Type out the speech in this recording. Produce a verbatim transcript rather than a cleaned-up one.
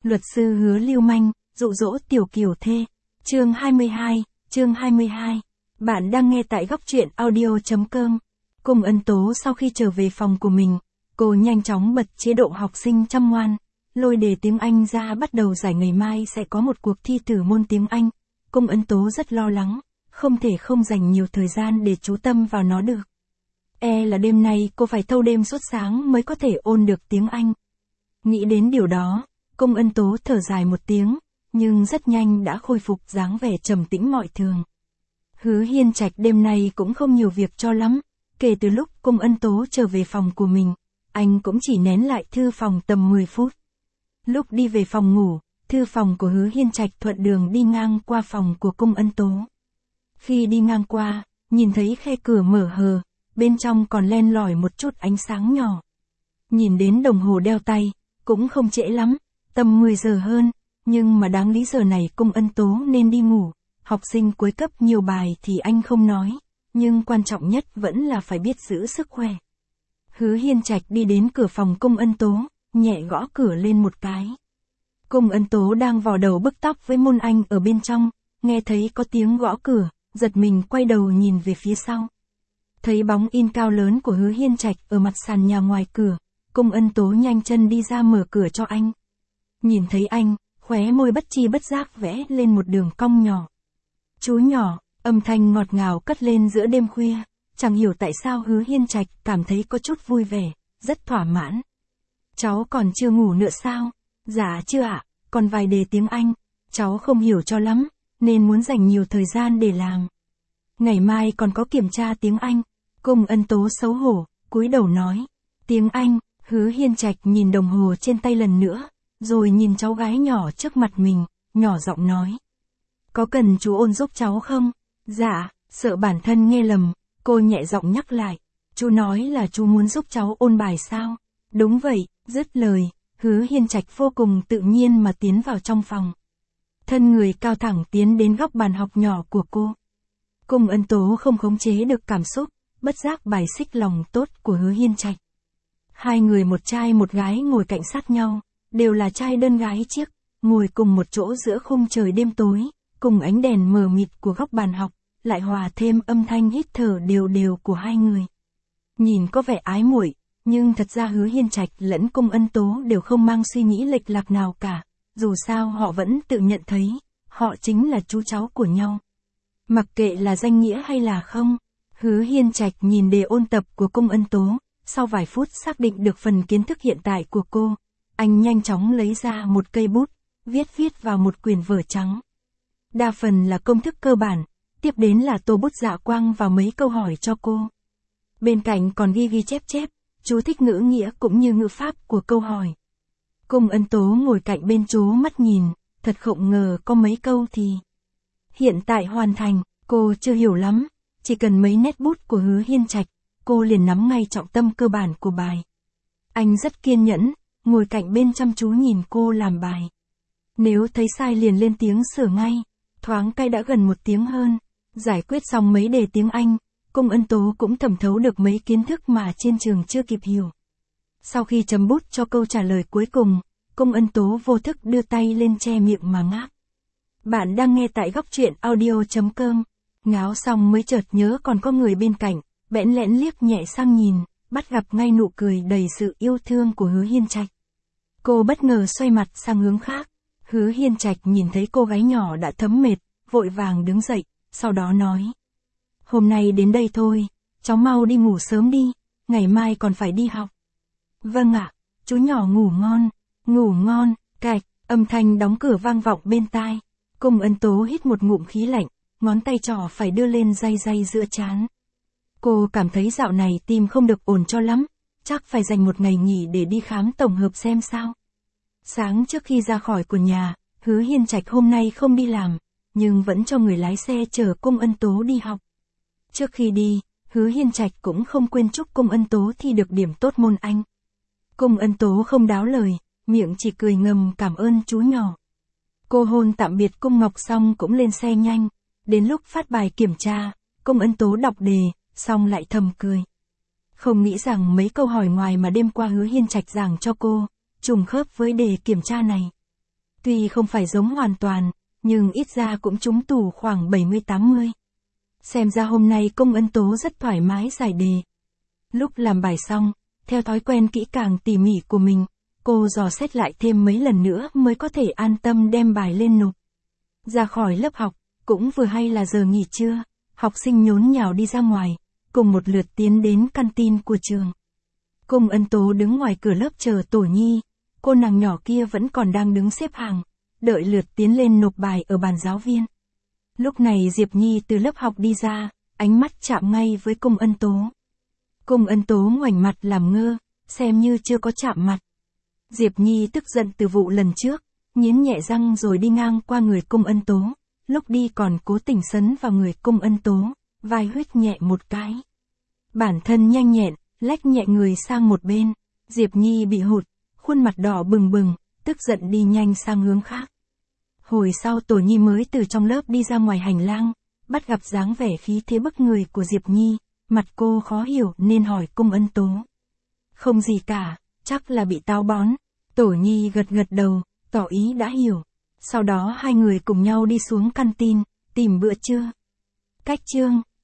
Luật sư Hứa lưu manh, dụ dỗ tiểu kiều thê. Chương hai mươi hai, chương hai mươi hai. Bạn đang nghe tại góc truyện audio.com. Cung Ân Tố sau khi trở về phòng của mình, cô nhanh chóng bật chế độ học sinh chăm ngoan, lôi đề tiếng Anh ra bắt đầu giải. Ngày mai sẽ có một cuộc thi thử môn tiếng Anh. Cung Ân Tố rất lo lắng, không thể không dành nhiều thời gian để chú tâm vào nó được. E là đêm nay cô phải thâu đêm suốt sáng mới có thể ôn được tiếng Anh. Nghĩ đến điều đó, Cung Ân Tố thở dài một tiếng, nhưng rất nhanh đã khôi phục dáng vẻ trầm tĩnh mọi thường. Hứa Hiên Trạch đêm nay cũng không nhiều việc cho lắm, kể từ lúc Cung Ân Tố trở về phòng của mình, anh cũng chỉ nén lại thư phòng tầm mười phút. Lúc đi về phòng ngủ, thư phòng của Hứa Hiên Trạch thuận đường đi ngang qua phòng của Cung Ân Tố. Khi đi ngang qua, nhìn thấy khe cửa mở hờ, bên trong còn len lỏi một chút ánh sáng nhỏ. Nhìn đến đồng hồ đeo tay, cũng không trễ lắm, tầm mười giờ hơn, nhưng mà đáng lý giờ này Cung Ân Tố nên đi ngủ. Học sinh cuối cấp nhiều bài thì anh không nói, nhưng quan trọng nhất vẫn là phải biết giữ sức khỏe. Hứa Hiên Trạch đi đến cửa phòng Cung Ân Tố, nhẹ gõ cửa lên một cái. Cung Ân Tố đang vò đầu bứt tóc với môn Anh ở bên trong, nghe thấy có tiếng gõ cửa, giật mình quay đầu nhìn về phía sau. Thấy bóng in cao lớn của Hứa Hiên Trạch ở mặt sàn nhà ngoài cửa, Cung Ân Tố nhanh chân đi ra mở cửa cho anh. Nhìn thấy anh, khóe môi bất chi bất giác vẽ lên một đường cong nhỏ. Chú nhỏ, âm thanh ngọt ngào cất lên giữa đêm khuya, chẳng hiểu tại sao Hứa Hiên Trạch cảm thấy có chút vui vẻ, rất thỏa mãn. Cháu còn chưa ngủ nữa sao? Dạ chưa ạ, còn vài đề tiếng Anh, cháu không hiểu cho lắm, nên muốn dành nhiều thời gian để làm. Ngày mai còn có kiểm tra tiếng Anh. Cung Ân Tố xấu hổ, cúi đầu nói. Tiếng Anh. Hứa Hiên Trạch nhìn đồng hồ trên tay lần nữa, rồi nhìn cháu gái nhỏ trước mặt mình, nhỏ giọng nói. Có cần chú ôn giúp cháu không? Dạ, sợ bản thân nghe lầm, cô nhẹ giọng nhắc lại. Chú nói là chú muốn giúp cháu ôn bài sao? Đúng vậy, dứt lời, Hứa Hiên Trạch vô cùng tự nhiên mà tiến vào trong phòng. Thân người cao thẳng tiến đến góc bàn học nhỏ của cô. Cung Ân Tố không khống chế được cảm xúc, bất giác bài xích lòng tốt của Hứa Hiên Trạch. Hai người một trai một gái ngồi cạnh sát nhau, đều là trai đơn gái chiếc, ngồi cùng một chỗ giữa khung trời đêm tối, cùng ánh đèn mờ mịt của góc bàn học, lại hòa thêm âm thanh hít thở đều đều của hai người. Nhìn có vẻ ái muội, nhưng thật ra Hứa Hiên Trạch lẫn Cung Ân Tố đều không mang suy nghĩ lệch lạc nào cả, dù sao họ vẫn tự nhận thấy, họ chính là chú cháu của nhau. Mặc kệ là danh nghĩa hay là không, Hứa Hiên Trạch nhìn đề ôn tập của Cung Ân Tố, sau vài phút xác định được phần kiến thức hiện tại của cô, anh nhanh chóng lấy ra một cây bút, viết viết vào một quyển vở trắng. Đa phần là công thức cơ bản, tiếp đến là tô bút dạ quang vào mấy câu hỏi cho cô. Bên cạnh còn ghi ghi chép chép, chú thích ngữ nghĩa cũng như ngữ pháp của câu hỏi. Cung Ân Tố ngồi cạnh bên chú mắt nhìn, thật không ngờ có mấy câu thì hiện tại hoàn thành, cô chưa hiểu lắm, chỉ cần mấy nét bút của Hứa Hiên Trạch, cô liền nắm ngay trọng tâm cơ bản của bài. Anh rất kiên nhẫn, ngồi cạnh bên chăm chú nhìn cô làm bài. Nếu thấy sai liền lên tiếng sửa ngay, thoáng cái đã gần một tiếng hơn, giải quyết xong mấy đề tiếng Anh, Cung Ân Tố cũng thẩm thấu được mấy kiến thức mà trên trường chưa kịp hiểu. Sau khi chấm bút cho câu trả lời cuối cùng, Cung Ân Tố vô thức đưa tay lên che miệng mà ngáp. Bạn đang nghe tại góc truyện audio.com. Ngáo xong mới chợt nhớ còn có người bên cạnh, bẽn lẽn liếc nhẹ sang nhìn, bắt gặp ngay nụ cười đầy sự yêu thương của Hứa Hiên Trạch. Cô bất ngờ xoay mặt sang hướng khác. Hứa Hiên Trạch nhìn thấy cô gái nhỏ đã thấm mệt, vội vàng đứng dậy, sau đó nói. Hôm nay đến đây thôi, cháu mau đi ngủ sớm đi, ngày mai còn phải đi học. Vâng ạ, chú nhỏ ngủ ngon, ngủ ngon, cạch, âm thanh đóng cửa vang vọng bên tai. Cung Ân Tố hít một ngụm khí lạnh, ngón tay trỏ phải đưa lên day day giữa trán. Cô cảm thấy dạo này tim không được ổn cho lắm, chắc phải dành một ngày nghỉ để đi khám tổng hợp xem sao. Sáng trước khi ra khỏi của nhà, Hứa Hiên Trạch hôm nay không đi làm, nhưng vẫn cho người lái xe chở Cung Ân Tố đi học. Trước khi đi, Hứa Hiên Trạch cũng không quên chúc Cung Ân Tố thi được điểm tốt môn Anh. Cung Ân Tố không đáo lời, miệng chỉ cười ngầm cảm ơn chú nhỏ. Cô hôn tạm biệt Cung Ngọc xong cũng lên xe nhanh, đến lúc phát bài kiểm tra, Cung Ân Tố đọc đề, xong lại thầm cười. Không nghĩ rằng mấy câu hỏi ngoài mà đêm qua Hứa Hiên Trạch giảng cho cô, trùng khớp với đề kiểm tra này. Tuy không phải giống hoàn toàn, nhưng ít ra cũng trúng tủ khoảng bảy mươi tám mươi. Xem ra hôm nay Cung Ân Tố rất thoải mái giải đề. Lúc làm bài xong, theo thói quen kỹ càng tỉ mỉ của mình, cô dò xét lại thêm mấy lần nữa mới có thể an tâm đem bài lên nộp. Ra khỏi lớp học, cũng vừa hay là giờ nghỉ trưa, học sinh nhốn nhào đi ra ngoài, cùng một lượt tiến đến canteen của trường. Cung Ân Tố đứng ngoài cửa lớp chờ Tổ Nhi, cô nàng nhỏ kia vẫn còn đang đứng xếp hàng, đợi lượt tiến lên nộp bài ở bàn giáo viên. Lúc này Diệp Nhi từ lớp học đi ra, ánh mắt chạm ngay với Cung Ân Tố. Cung Ân Tố ngoảnh mặt làm ngơ, xem như chưa có chạm mặt. Diệp Nhi tức giận từ vụ lần trước, nghiến nhẹ răng rồi đi ngang qua người Cung Ân Tố, lúc đi còn cố tình sấn vào người Cung Ân Tố, vai huých nhẹ một cái. Bản thân nhanh nhẹn, lách nhẹ người sang một bên, Diệp Nhi bị hụt, khuôn mặt đỏ bừng bừng, tức giận đi nhanh sang hướng khác. Hồi sau Tổ Nhi mới từ trong lớp đi ra ngoài hành lang, bắt gặp dáng vẻ khí thế bức người của Diệp Nhi, mặt cô khó hiểu nên hỏi Cung Ân Tố. Không gì cả, chắc là bị táo bón. Tổ Nhi gật gật đầu, tỏ ý đã hiểu. Sau đó hai người cùng nhau đi xuống canteen, tìm bữa trưa. Cách chương